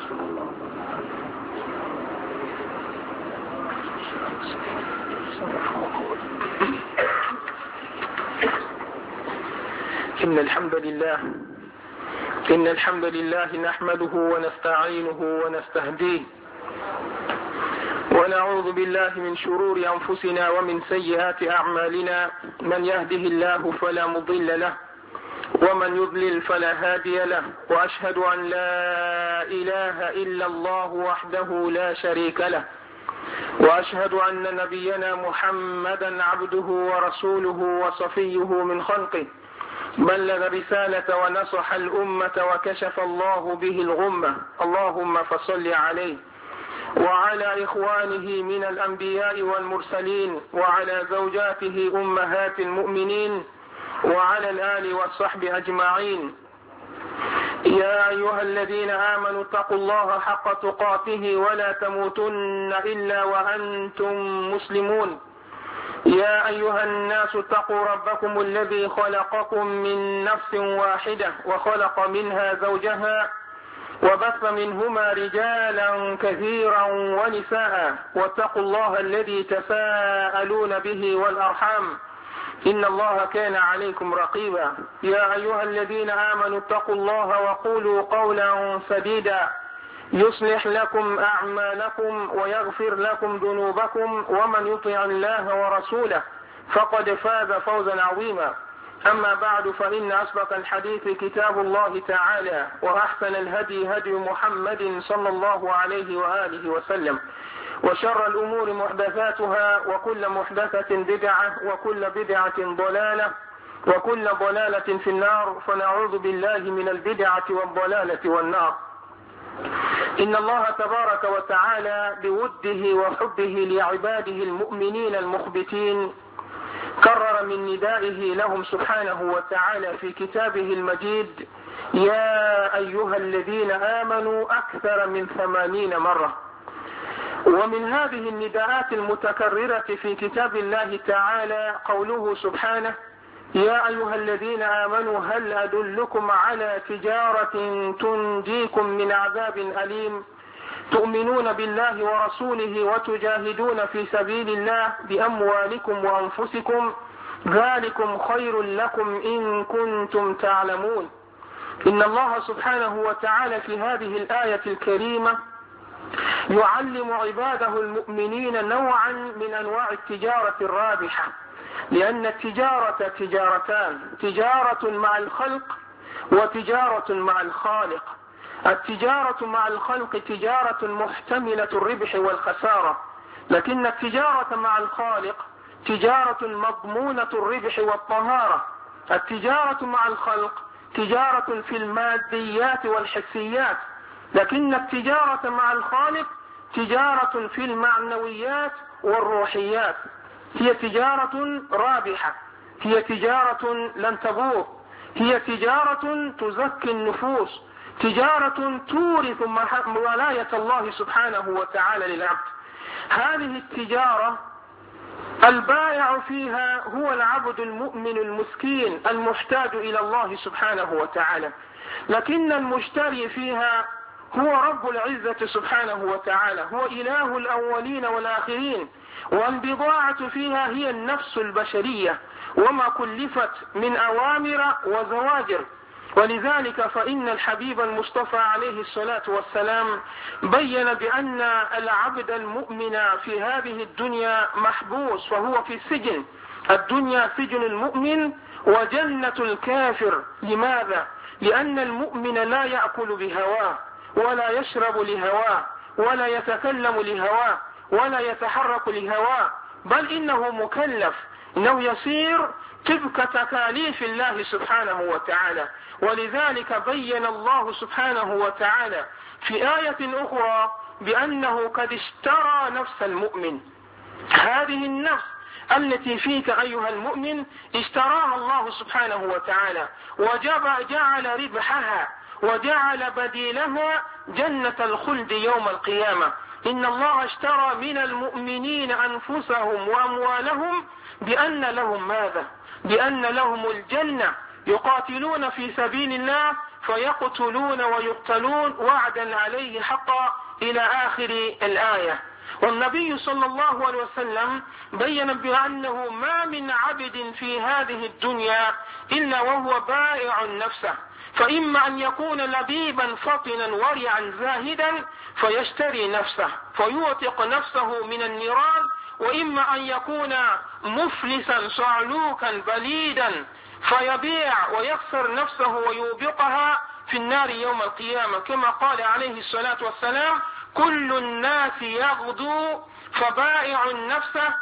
إن الحمد لله نحمده ونستعينه ونستهديه ونعوذ بالله من شرور أنفسنا ومن سيئات أعمالنا. من يهده الله فلا مضل له ومن يضلل فلا هادي له، وأشهد أن لا إله إلا الله وحده لا شريك له، وأشهد أن نبينا محمدا عبده ورسوله وصفيه من خلقه، بلغ رسالة ونصح الأمة وكشف الله به الغمة. اللهم فصل عليه وعلى إخوانه من الأنبياء والمرسلين، وعلى زوجاته أمهات المؤمنين، وعلى الآل والصحب أجمعين. يا أيها الذين آمنوا اتقوا الله حق تقاته ولا تموتن إلا وأنتم مسلمون. يا أيها الناس اتقوا ربكم الذي خلقكم من نفس واحدة وخلق منها زوجها وبث منهما رجالا كثيرا ونساء، واتقوا الله الذي تساءلون به والأرحام إن الله كان عليكم رقيبا. يا أيها الذين آمنوا اتقوا الله وقولوا قولا سديدا يصلح لكم أعمالكم ويغفر لكم ذنوبكم، ومن يطع الله ورسوله فقد فاز فوزا عظيما. أما بعد، فإن أصدق الحديث كتاب الله تعالى، وأحسن الهدي هدي محمد صلى الله عليه وآله وسلم، وشر الأمور محدثاتها، وكل محدثة بدعة، وكل بدعة ضلالة، وكل ضلالة في النار. فنعوذ بالله من البدعة والضلالة والنار. إن الله تبارك وتعالى بوده وحبه لعباده المؤمنين المخبتين كرر من ندائه لهم سبحانه وتعالى في كتابه المجيد: يا أيها الذين آمنوا أكثر من 80 مرة. ومن هذه النداءات المتكررة في كتاب الله تعالى قوله سبحانه: يا أيها الذين آمنوا هل أدلكم على تجارة تنجيكم من عذاب أليم تؤمنون بالله ورسوله وتجاهدون في سبيل الله بأموالكم وأنفسكم ذلكم خير لكم إن كنتم تعلمون. إن الله سبحانه وتعالى في هذه الآية الكريمة يعلم عباده المؤمنين نوعا من أنواع التجارة الرابحة، لأن التجارة تجارتان: تجارة مع الخلق وتجارة مع الخالق. التجارة مع الخلق تجارة محتملة الربح والخسارة، لكن التجارة مع الخالق تجارة مضمونة الربح والطهارة. التجارة مع الخلق تجارة في الماديات والحسيات، لكن التجارة مع الخالق تجارة في المعنويات والروحيات. هي تجارة رابحة، هي تجارة لن تبور، هي تجارة تزكي النفوس، تجارة تورث ولاية الله سبحانه وتعالى للعبد. هذه التجارة البائع فيها هو العبد المؤمن المسكين المحتاج إلى الله سبحانه وتعالى، لكن المشتري فيها هو رب العزة سبحانه وتعالى، هو إله الأولين والآخرين. والبضاعة فيها هي النفس البشرية وما كلفت من أوامر وزواجر. ولذلك فإن الحبيب المصطفى عليه الصلاة والسلام بين بأن العبد المؤمن في هذه الدنيا محبوس، فهو في السجن. الدنيا سجن المؤمن وجنة الكافر. لماذا؟ لأن المؤمن لا يأكل بهواه ولا يشرب لهواه ولا يتكلم لهواه ولا يتحرك لهواه، بل إنه مكلف، إنه يصير طبق تكاليف الله سبحانه وتعالى. ولذلك بين الله سبحانه وتعالى في آية أخرى بأنه قد اشترى نفس المؤمن. هذه النفس التي فيك أيها المؤمن اشتراها الله سبحانه وتعالى، وجعل ربحها وجعل بديلها جنة الخلد يوم القيامة. إن الله اشترى من المؤمنين أنفسهم وأموالهم بأن لهم ماذا؟ بأن لهم الجنة، يقاتلون في سبيل الله فيقتلون ويقتلون وعدا عليه حقا إلى آخر الآية. والنبي صلى الله عليه وسلم بين بأنه ما من عبد في هذه الدنيا إلا وهو بائع نفسه، فإما أن يكون لبيبا فطنا ورعا زاهدا فيشتري نفسه فيوثق نفسه من النيران، وإما أن يكون مفلسا صعلوكا بليدا فيبيع ويخسر نفسه ويوبقها في النار يوم القيامة، كما قال عليه الصلاة والسلام: كل الناس يغدو فبائع نفسه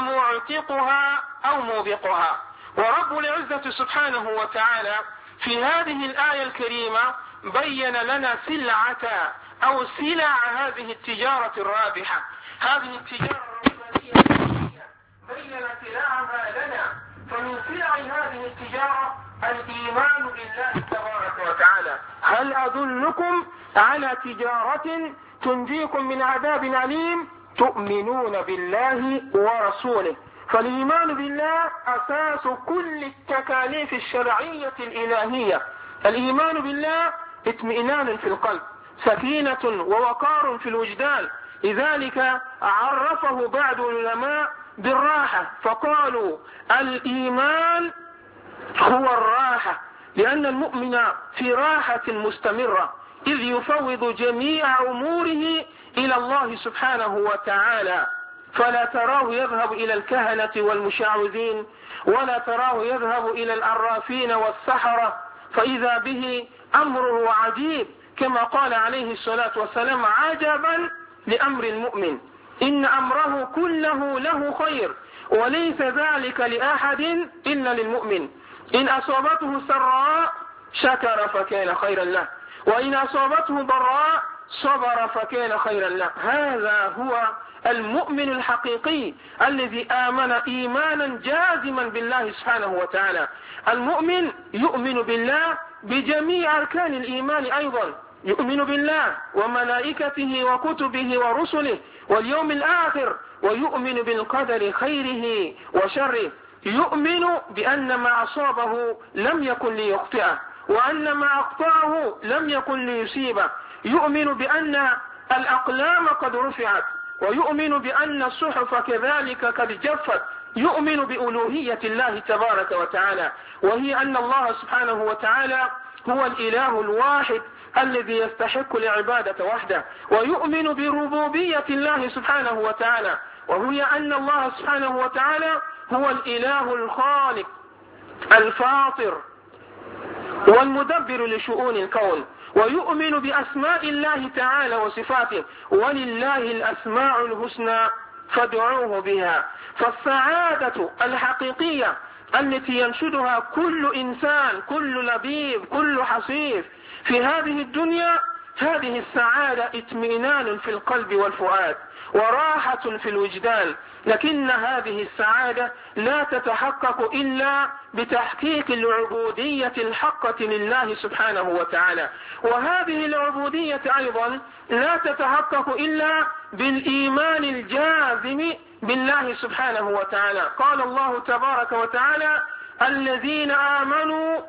فمعتقها أو موبقها. ورب العزة سبحانه وتعالى في هذه الآية الكريمة بين لنا سلعة أو سلع هذه التجارة الرابحة، هذه التجارة الربانية بين سلعها لنا. فمن سلع هذه التجارة الإيمان بالله تبارك وتعالى. هل أدلكم على تجارة تنجيكم من عذاب أليم؟ تؤمنون بالله ورسوله. فالإيمان بالله أساس كل التكاليف الشرعية الإلهية. الإيمان بالله اطمئنان في القلب، سكينة ووقار في الوجدان. لذلك عرفه بعض العلماء بالراحة، فقالوا الإيمان هو الراحة، لأن المؤمن في راحة مستمرة إذ يفوض جميع أموره إلى الله سبحانه وتعالى، فلا تراه يذهب إلى الكهنة والمشعوذين، ولا تراه يذهب إلى العرافين والسحرة، فإذا به أمره عجيب، كما قال عليه الصلاة والسلام: عجبا لأمر المؤمن إن أمره كله له خير وليس ذلك لأحد إلا للمؤمن، إن أصابته سراء شكر فكان خيرا له، وإن أصابته ضراء صبر فكان خيرا له. هذا هو المؤمن الحقيقي الذي آمن إيمانا جازما بالله سبحانه وتعالى. المؤمن يؤمن بالله بجميع أركان الإيمان أيضا، يؤمن بالله وملائكته وكتبه ورسله واليوم الآخر، ويؤمن بالقدر خيره وشره، يؤمن بأن ما أصابه لم يكن ليخطئه، وأن ما أخطأه لم يكن ليصيبه، يؤمن بأن الأقلام قد رفعت، ويؤمن بأن الصحف كذلك قد جفت، يؤمن بألوهية الله تبارك وتعالى، وهي أن الله سبحانه وتعالى هو الإله الواحد الذي يستحق العبادة وحده، ويؤمن بربوبية الله سبحانه وتعالى، وهي أن الله سبحانه وتعالى هو الإله الخالق الفاطر والمدبر لشؤون الكون، ويؤمن بأسماء الله تعالى وصفاته، ولله الأسماء الحسنى فادعوه بها. فالسعادة الحقيقية التي ينشدها كل إنسان، كل لبيب، كل حصيف في هذه الدنيا، هذه السعادة اطمئنان في القلب والفؤاد وراحة في الوجدان، لكن هذه السعادة لا تتحقق إلا بتحقيق العبودية الحقة لله سبحانه وتعالى، وهذه العبودية أيضا لا تتحقق إلا بالإيمان الجازم بالله سبحانه وتعالى. قال الله تبارك وتعالى: الذين آمنوا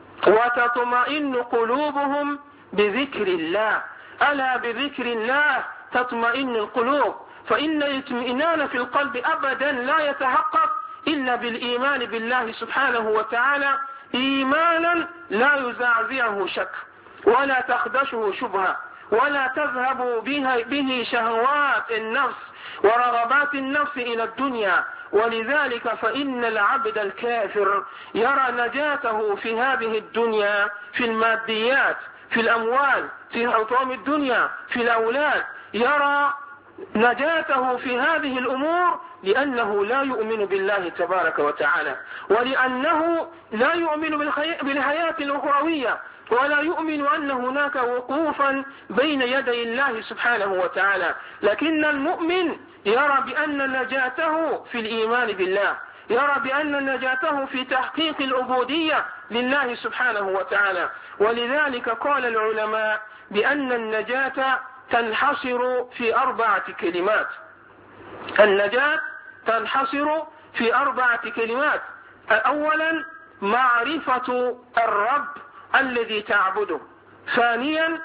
وتطمئن قلوبهم بذكر الله، ألا بذكر الله تطمئن القلوب. فإن الاطمئنان في القلب أبدا لا يتحقق إلا بالإيمان بالله سبحانه وتعالى، إيمانا لا يزعزعه شك ولا تخدشه شبهة ولا تذهب به شهوات النفس ورغبات النفس إلى الدنيا. ولذلك فإن العبد الكافر يرى نجاته في هذه الدنيا في الماديات، في الأموال، في حطام الدنيا، في الأولاد، يرى نجاته في هذه الأمور لأنه لا يؤمن بالله تبارك وتعالى، ولأنه لا يؤمن بالحياة الأخروية، ولا يؤمن أن هناك وقوفا بين يدي الله سبحانه وتعالى. لكن المؤمن يرى بأن نجاته في الإيمان بالله، يرى بأن نجاته في تحقيق العبودية لله سبحانه وتعالى. ولذلك قال العلماء بأن النجاة تنحصر في 4 كلمات. النجاة تنحصر في 4 كلمات. أولا معرفة الرب الذي تعبده. ثانيا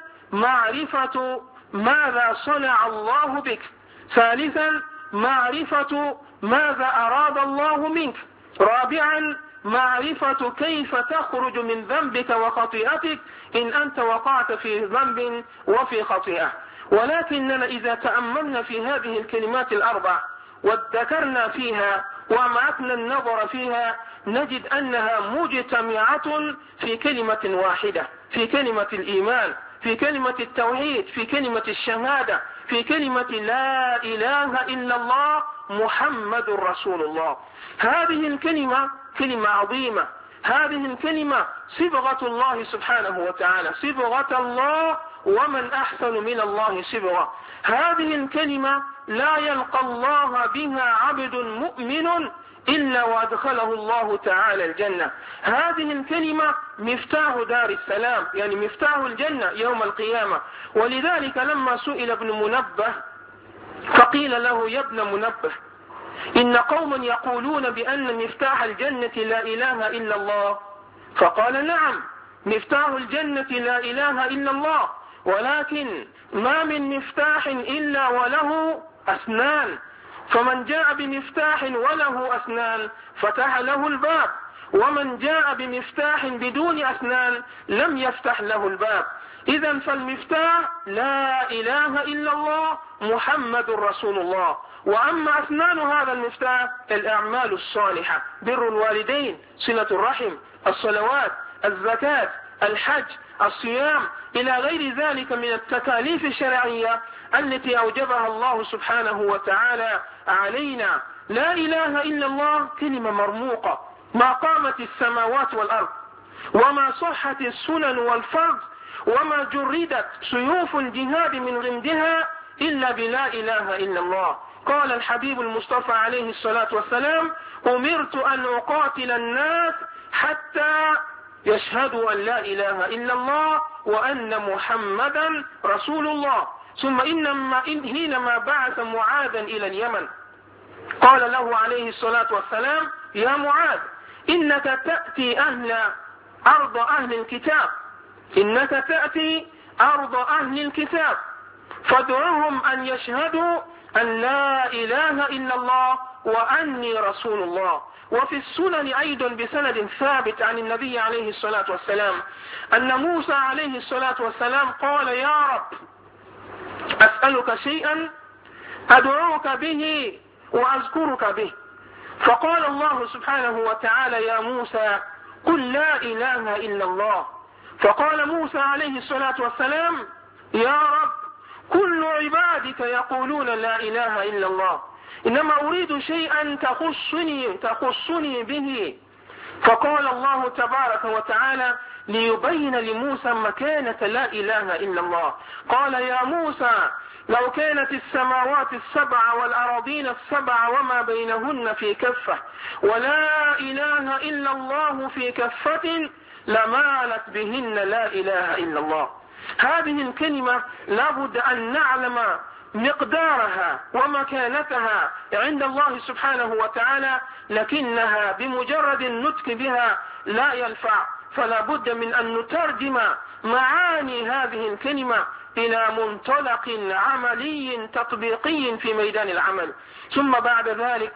معرفة ماذا صنع الله بك. ثالثا معرفة ماذا أراد الله منك. رابعا معرفة كيف تخرج من ذنبك وخطيئتك إن أنت وقعت في ذنب وفي خطيئة. ولكننا إذا تأملنا في هذه الكلمات الأربع وذكرنا فيها وأمعتنا النظر فيها نجد أنها مجتمعة في كلمة واحدة، في كلمة الإيمان، في كلمة التوحيد، في كلمة الشهادة، في كلمة لا إله إلا الله محمد رسول الله. هذه الكلمة كلمة عظيمة، هذه الكلمة صبغة الله سبحانه وتعالى، صبغة الله، ومن أحسن من الله صبغة. هذه الكلمة لا يلقى الله بها عبد مؤمن إلا وأدخله الله تعالى الجنة. هذه الكلمة مفتاح دار السلام، يعني مفتاح الجنة يوم القيامة. ولذلك لما سئل ابن منبه فقيل له يا ابن منبه إن قوما يقولون بأن مفتاح الجنة لا إله إلا الله، فقال نعم مفتاح الجنة لا إله إلا الله، ولكن ما من مفتاح إلا وله أسنان، فمن جاء بمفتاح وله أسنان فتح له الباب، ومن جاء بمفتاح بدون أسنان لم يفتح له الباب. إذن فالمفتاح لا إله إلا الله محمد رسول الله. وأما أسنان هذا المفتاح الأعمال الصالحة، بر الوالدين، صلة الرحم، الصلوات، الزكاة، الحج، الصيام، إلى غير ذلك من التكاليف الشرعية التي أوجبها الله سبحانه وتعالى علينا. لا إله إلا الله كلمة مرموقة، ما قامت السماوات والأرض، وما صحت السنن والفرض، وما جردت سيوف الجهاد من غمدها إلا بلا إله إلا الله. قال الحبيب المصطفى عليه الصلاة والسلام أمرت أن أقاتل الناس حتى يشهدوا أن لا إله إلا الله وأن محمدا رسول الله. ثم حينما بعث معاذا إلى اليمن قال له عليه الصلاة والسلام يا معاذ إنك تأتي أرض أهل الكتاب، إنك تأتي أرض أهل الكتاب فادعوهم أن يشهدوا أن لا إله إلا الله وأني رسول الله. وفي السنن أيضا بسند ثابت عن النبي عليه الصلاة والسلام أن موسى عليه الصلاة والسلام قال يا رب أسألك شيئا أدعوك به وأذكرك به، فقال الله سبحانه وتعالى يا موسى قل لا إله إلا الله، فقال موسى عليه الصلاة والسلام يا رب كل عبادك يقولون لا إله إلا الله، إنما أريد شيئا تخصني به، فقال الله تبارك وتعالى ليبين لموسى مكانة لا إله إلا الله قال يا موسى لو كانت السماوات السبع والأراضين السبع وما بينهن في كفة ولا إله إلا الله في كفة لمالت بهن لا إله إلا الله. هذه الكلمة لابد أن نعلم مقدارها ومكانتها عند الله سبحانه وتعالى، لكنها بمجرد النطق بها لا ينفع، فلا بد من أن نترجم معاني هذه الكلمة إلى منطلق عملي تطبيقي في ميدان العمل. ثم بعد ذلك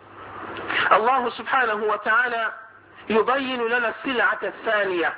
الله سبحانه وتعالى يبين لنا السلعة الثانية.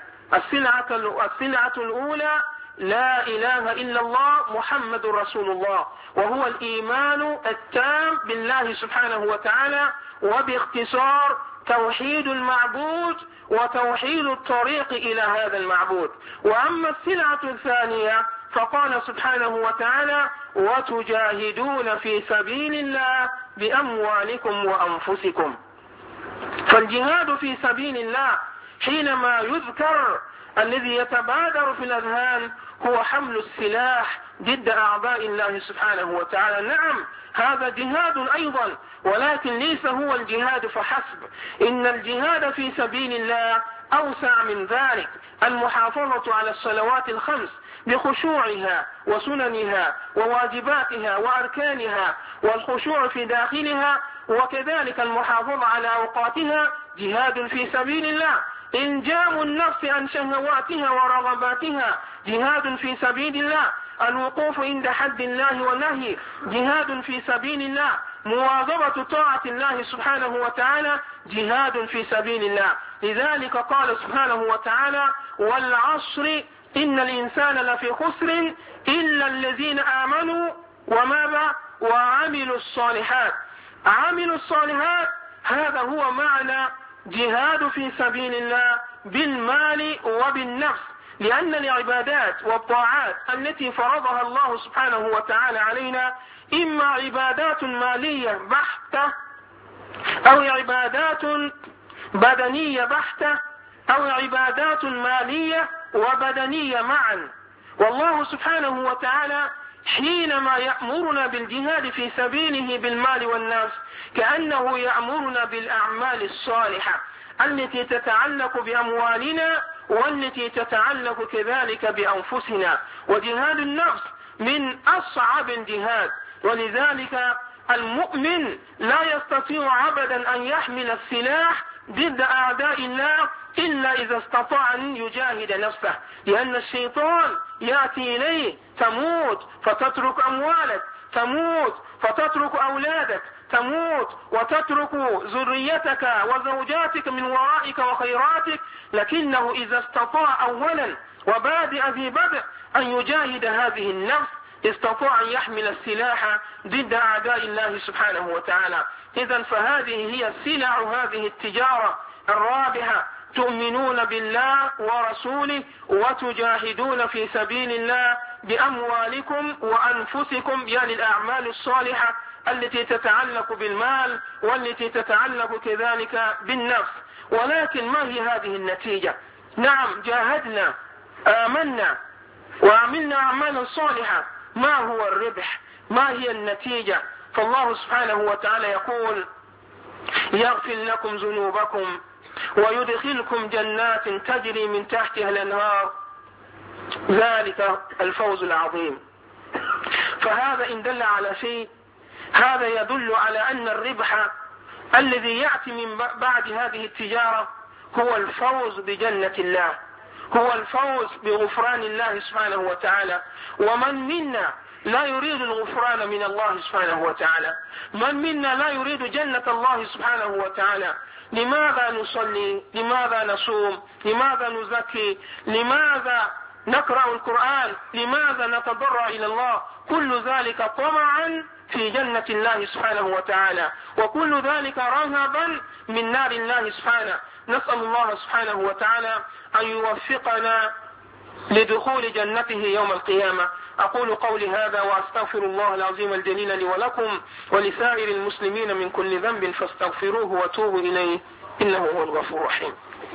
السلعة الأولى لا إله إلا الله محمد رسول الله، وهو الإيمان التام بالله سبحانه وتعالى، وباختصار توحيد المعبود وتوحيد الطريق إلى هذا المعبود. وأما السلعة الثانية فقال سبحانه وتعالى وتجاهدون في سبيل الله بأموالكم وأنفسكم. فالجهاد في سبيل الله حينما يذكر الذي يتبادر في الأذهان هو حمل السلاح ضد أعداء الله سبحانه وتعالى. نعم هذا جهاد أيضا، ولكن ليس هو الجهاد فحسب، إن الجهاد في سبيل الله أوسع من ذلك. المحافظة على الصلوات الخمس بخشوعها وسننها وواجباتها وأركانها والخشوع في داخلها، وكذلك المحافظة على أوقاتها جهاد في سبيل الله. إلجام النفس عن شهواتها ورغباتها جهاد في سبيل الله، الوقوف عند حد الله ونهي جهاد في سبيل الله، مواظبة طاعة الله سبحانه وتعالى جهاد في سبيل الله. لذلك قال سبحانه وتعالى: والعصر إن الإنسان لفي خسر إلا الذين آمنوا وماذا وعملوا الصالحات. عملوا الصالحات هذا هو معنى جهاد في سبيل الله بالمال وبالنفس، لأن العبادات والطاعات التي فرضها الله سبحانه وتعالى علينا إما عبادات مالية بحتة أو عبادات بدنية بحتة أو عبادات مالية وبدنية معا. والله سبحانه وتعالى حينما يأمرنا بالجهاد في سبيله بالمال والنفس كأنه يأمرنا بالأعمال الصالحة التي تتعلق بأموالنا والتي تتعلق كذلك بأنفسنا. وجهاد النفس من أصعب الجهاد، ولذلك المؤمن لا يستطيع أبدا أن يحمل السلاح ضد أعداء الله إلا إذا استطاع أن يجاهد نفسه، لأن الشيطان يأتي إليه: تموت فتترك أموالك، تموت فتترك أولادك، تموت وتترك ذريتك وزوجاتك من ورائك وخيراتك. لكنه إذا استطاع أولا وبادئ في بدء أن يجاهد هذه النفس استطاع أن يحمل السلاح ضد أعداء الله سبحانه وتعالى. إذن فهذه هي سلع هذه التجارة الرابحة: تؤمنون بالله ورسوله وتجاهدون في سبيل الله بأموالكم وأنفسكم، يعني الأعمال الصالحة التي تتعلق بالمال والتي تتعلق كذلك بالنفس. ولكن ما هي هذه النتيجة؟ نعم جاهدنا، آمنا وعملنا أعمالا صالحة، ما هو الربح؟ ما هي النتيجة؟ فالله سبحانه وتعالى يقول: يغفر لكم ذنوبكم ويدخلكم جنات تجري من تحتها الأنهار، ذلك الفوز العظيم. فهذا إن دل على شيء هذا يدل على أن الربح الذي يأتي من بعد هذه التجارة هو الفوز بجنة الله، هو الفوز بغفران الله سبحانه وتعالى. ومن منا لا يريد الغفران من الله سبحانه وتعالى؟ من منا لا يريد جنة الله سبحانه وتعالى؟ لماذا نصلي؟ لماذا نصوم؟ لماذا نزكي؟ لماذا نقرأ القرآن؟ لماذا نتضرع إلى الله؟ كل ذلك طمعا في جنة الله سبحانه وتعالى، وكل ذلك رهبا من نار الله سبحانه. نسأل الله سبحانه وتعالى أن يوفقنا لدخول جنته يوم القيامة. أقول قولي هذا وأستغفر الله العظيم الجليل لي ولكم ولسائر المسلمين من كل ذنب فاستغفروه وتوبوا إليه إنه هو الغفور الرحيم.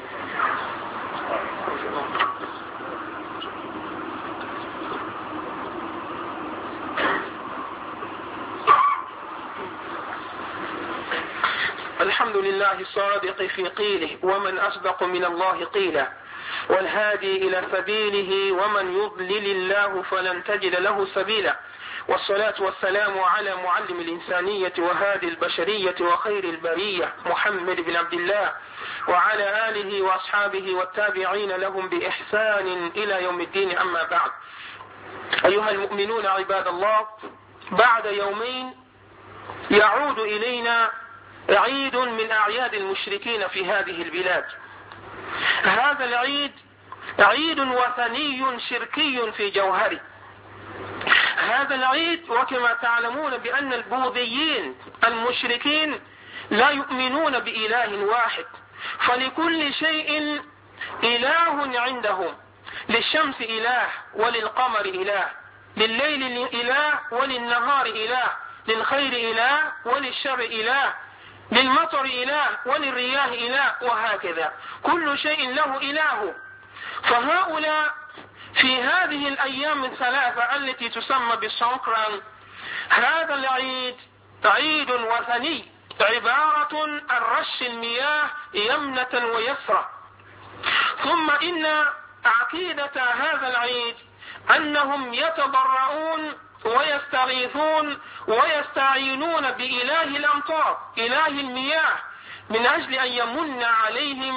الحمد لله الصادق في قيله ومن أصدق من الله قيلا، والهادي إلى سبيله ومن يضلل الله فلن تجد له سبيلا. والصلاة والسلام على معلم الإنسانية وهادي البشرية وخير البرية محمد بن عبد الله وعلى آله وأصحابه والتابعين لهم بإحسان إلى يوم الدين. أما بعد، أيها المؤمنون عباد الله، بعد يومين يعود إلينا عيد من أعياد المشركين في هذه البلاد. هذا العيد عيد وثني شركي في جوهره. هذا العيد وكما تعلمون بأن البوذيين المشركين لا يؤمنون بإله واحد، فلكل شيء إله عندهم. للشمس إله وللقمر إله، لليل إله وللنهار إله، للخير إله وللشر إله، للمطر إله وللرياح إله، وهكذا كل شيء له إله. فهؤلاء في هذه الأيام الثلاثة التي تسمى بالسنكران، هذا العيد عيد وثني عبارة عن رش المياه يمنة ويسرى. ثم إن عقيدة هذا العيد أنهم يتضرعون ويستغيثون ويستعينون بإله الأمطار، إله المياه، من أجل أن يمن عليهم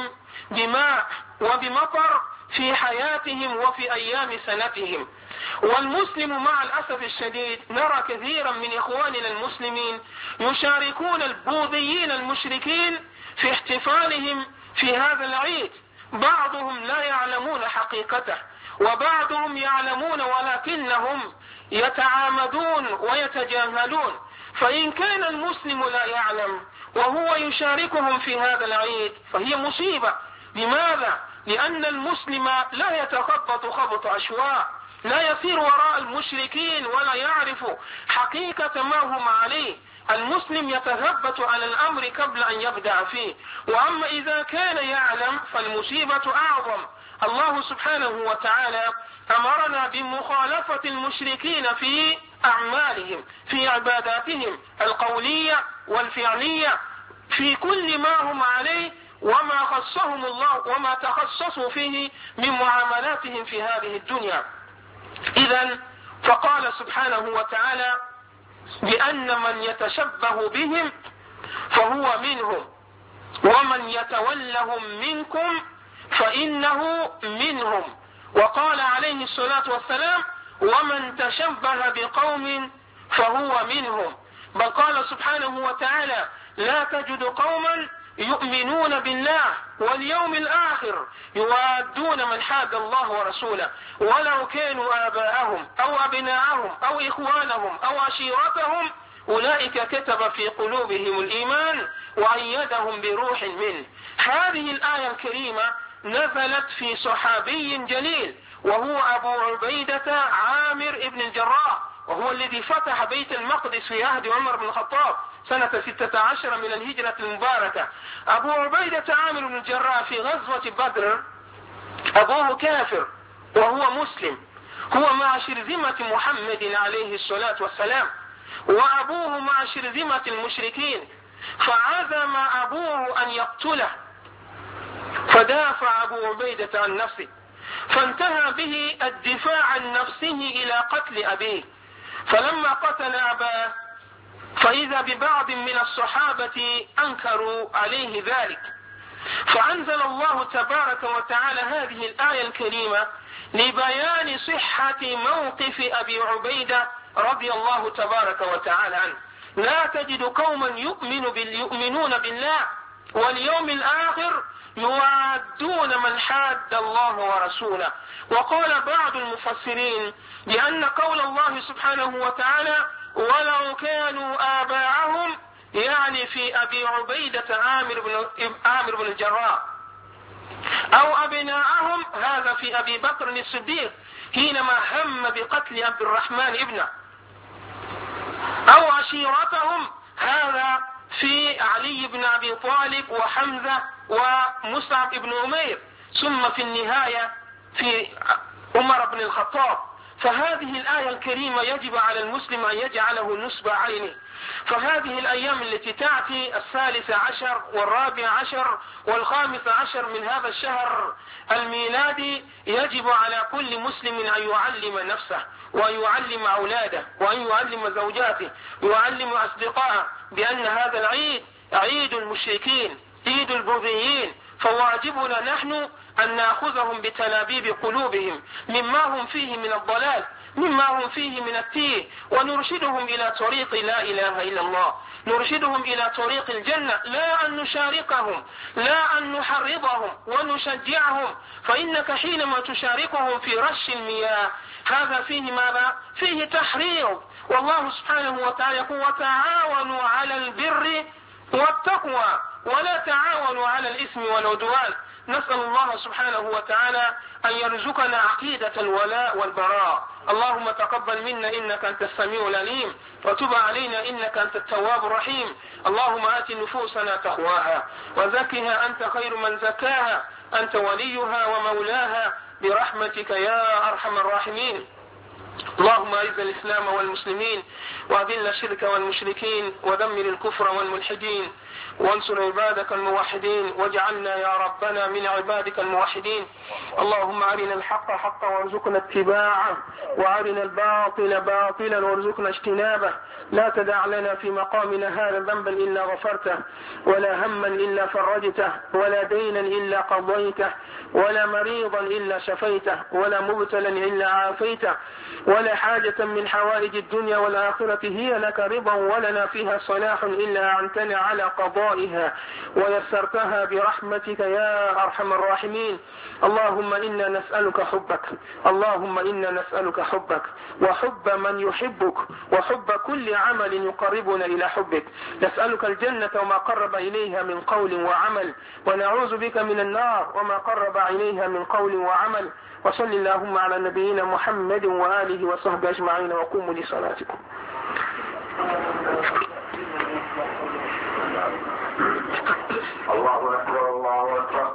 بماء وبمطر في حياتهم وفي أيام سنتهم. والمسلم مع الأسف الشديد نرى كثيرا من إخواننا المسلمين يشاركون البوذيين المشركين في احتفالهم في هذا العيد. بعضهم لا يعلمون حقيقته وبعضهم يعلمون ولكنهم يتعامدون ويتجاهلون. فإن كان المسلم لا يعلم وهو يشاركهم في هذا العيد فهي مصيبة. لماذا؟ لأن المسلم لا يتخبط خبط عشواء، لا يسير وراء المشركين ولا يعرف حقيقة ما هم عليه. المسلم يتثبت على الأمر قبل أن يبدأ فيه، وأما إذا كان يعلم فالمصيبة أعظم. الله سبحانه وتعالى أمرنا بمخالفة المشركين في أعمالهم، في عباداتهم القولية والفعلية، في كل ما هم عليه وما خصهم الله وما تخصصوا فيه من معاملاتهم في هذه الدنيا. إذن فقال سبحانه وتعالى بأن من يتشبه بهم فهو منهم ومن يتولهم منكم فإنه منهم. وقال عليه الصلاة والسلام ومن تشبه بقوم فهو منهم. بل قال سبحانه وتعالى لا تجد قوما يؤمنون بالله واليوم الآخر يوادون من حاد الله ورسوله ولو كانوا آباءهم أو أبناءهم أو إخوانهم أو عشيرتهم أولئك كتب في قلوبهم الإيمان وأيدهم بروح منه. هذه الآية الكريمة نزلت في صحابي جليل وهو أبو عبيدة عامر بن الجراح، وهو الذي فتح بيت المقدس في عهد عمر بن الخطاب سنة 16 من الهجرة المباركة. أبو عبيدة عامر بن الجراح في غزوة بدر أبوه كافر وهو مسلم، هو مع شرذمة محمد عليه الصلاة والسلام، وأبوه مع شرذمة المشركين، فعزم أبوه أن يقتله، فدافع أبو عبيدة عن نفسه، فانتهى به الدفاع عن نفسه إلى قتل أبيه. فلما قتل أباه فإذا ببعض من الصحابة أنكروا عليه ذلك، فأنزل الله تبارك وتعالى هذه الآية الكريمة لبيان صحة موقف أبي عبيدة رضي الله تبارك وتعالى عنه. لا تجد قوما يؤمنون بالله واليوم الآخر يوادون من حاد الله ورسوله. وقال بعض المفسرين بأن قول الله سبحانه وتعالى ولو كانوا آباءهم يعني في أبي عبيدة عامر بن الجراح، أو أبناءهم هذا في أبي بكر الصديق حينما هم بقتل عبد الرحمن ابنه، أو عشيرتهم هذا في علي بن أبي طالب وحمزة ومصعب بن عمير، ثم في النهاية في عمر بن الخطاب. فهذه الآية الكريمة يجب على المسلم أن يجعله نصب عينه. فهذه الأيام التي تأتي 13 و14 و15 من هذا الشهر الميلادي يجب على كل مسلم أن يعلم نفسه وأن يعلم أولاده وأن يعلم زوجاته ويعلم أصدقائه بأن هذا العيد عيد المشركين، عيد البوذيين، فواجبنا نحن أن نأخذهم بتلابيب قلوبهم مما هم فيه من الضلال، مما هم فيه من التيه، ونرشدهم إلى طريق لا إله إلا الله، نرشدهم إلى طريق الجنة، لا أن نشاركهم، لا أن نحرضهم ونشجعهم. فإنك حينما تشاركهم في رش المياه هذا فيه ماذا؟ فيه تحريض. والله سبحانه وتعالى يقول وتعاونوا على البر والتقوى ولا تعاونوا على الإثم والعدوان. نسأل الله سبحانه وتعالى أن يرزقنا عقيدة الولاء والبراء. اللهم تقبل منا إنك أنت السميع العليم وتب علينا إنك أنت التواب الرحيم. اللهم آت نفوسنا تقواها وزكها أنت خير من زكاها أنت وليها ومولاها برحمتك يا أرحم الراحمين. اللهم أعز الإسلام والمسلمين وأذل الشرك والمشركين ودمر الكفر والملحدين وانصر عبادك الموحدين واجعلنا يا ربنا من عبادك الموحدين. اللهم أرنا الحق حقا وارزقنا اتباعه وأرنا الباطل باطلا وارزقنا اجتنابه. لا تدع لنا في مقامنا هذا ذنبا إلا غفرته ولا هما إلا فرجته ولا دينا إلا قضيته ولا مريضا إلا شفيته ولا مبتلا إلا عافيته ولا حاجة من حوائج الدنيا والآخرة هي لك رضا ولنا فيها صلاح إلا أعنتنا على قضائها ويسرتها برحمتك يا أرحم الراحمين. اللهم إنا نسألك حبك، اللهم إنا نسألك حبك وحب من يحبك وحب كل عمل يقربنا إلى حبك. نسألك الجنة وما قرب إليها من قول وعمل ونعوذ بك من النار وما قرب إليها من قول وعمل. وصل اللهم على نبينا محمد وآله وصحبه أجمعين وقوموا لصلاتكم. الله أكبر الله أكبر.